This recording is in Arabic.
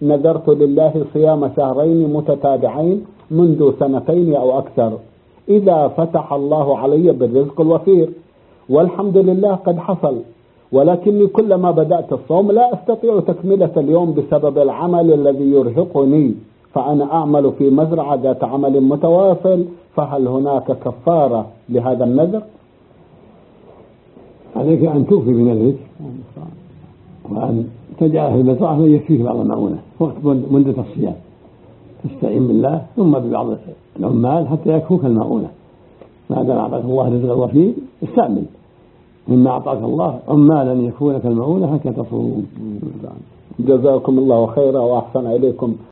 نذرت لله صيام شهرين متتابعين منذ 2 أو أكثر، إذا فتح الله علي بالرزق الوفير والحمد لله قد حصل، ولكني كلما بدأت الصوم لا أستطيع تكملة اليوم بسبب العمل الذي يرهقني، فأنا أعمل في مزرعة ذات عمل متواصل، فهل هناك كفارة لهذا النذر؟ عليك أن توفي بنذرك وأن تجعل في المزرعة من يكفيك بعض المعونة وقت مدة الصيام، تستعين بالله ثم ببعض العمال حتى يكفوك المعونة. ما دام أعطاك الله رزقا وفير استعمل مما أعطاك الله عمالا يكفونك المعونة حتى تصوم. جزاكم الله خيرا وأحسن إليكم.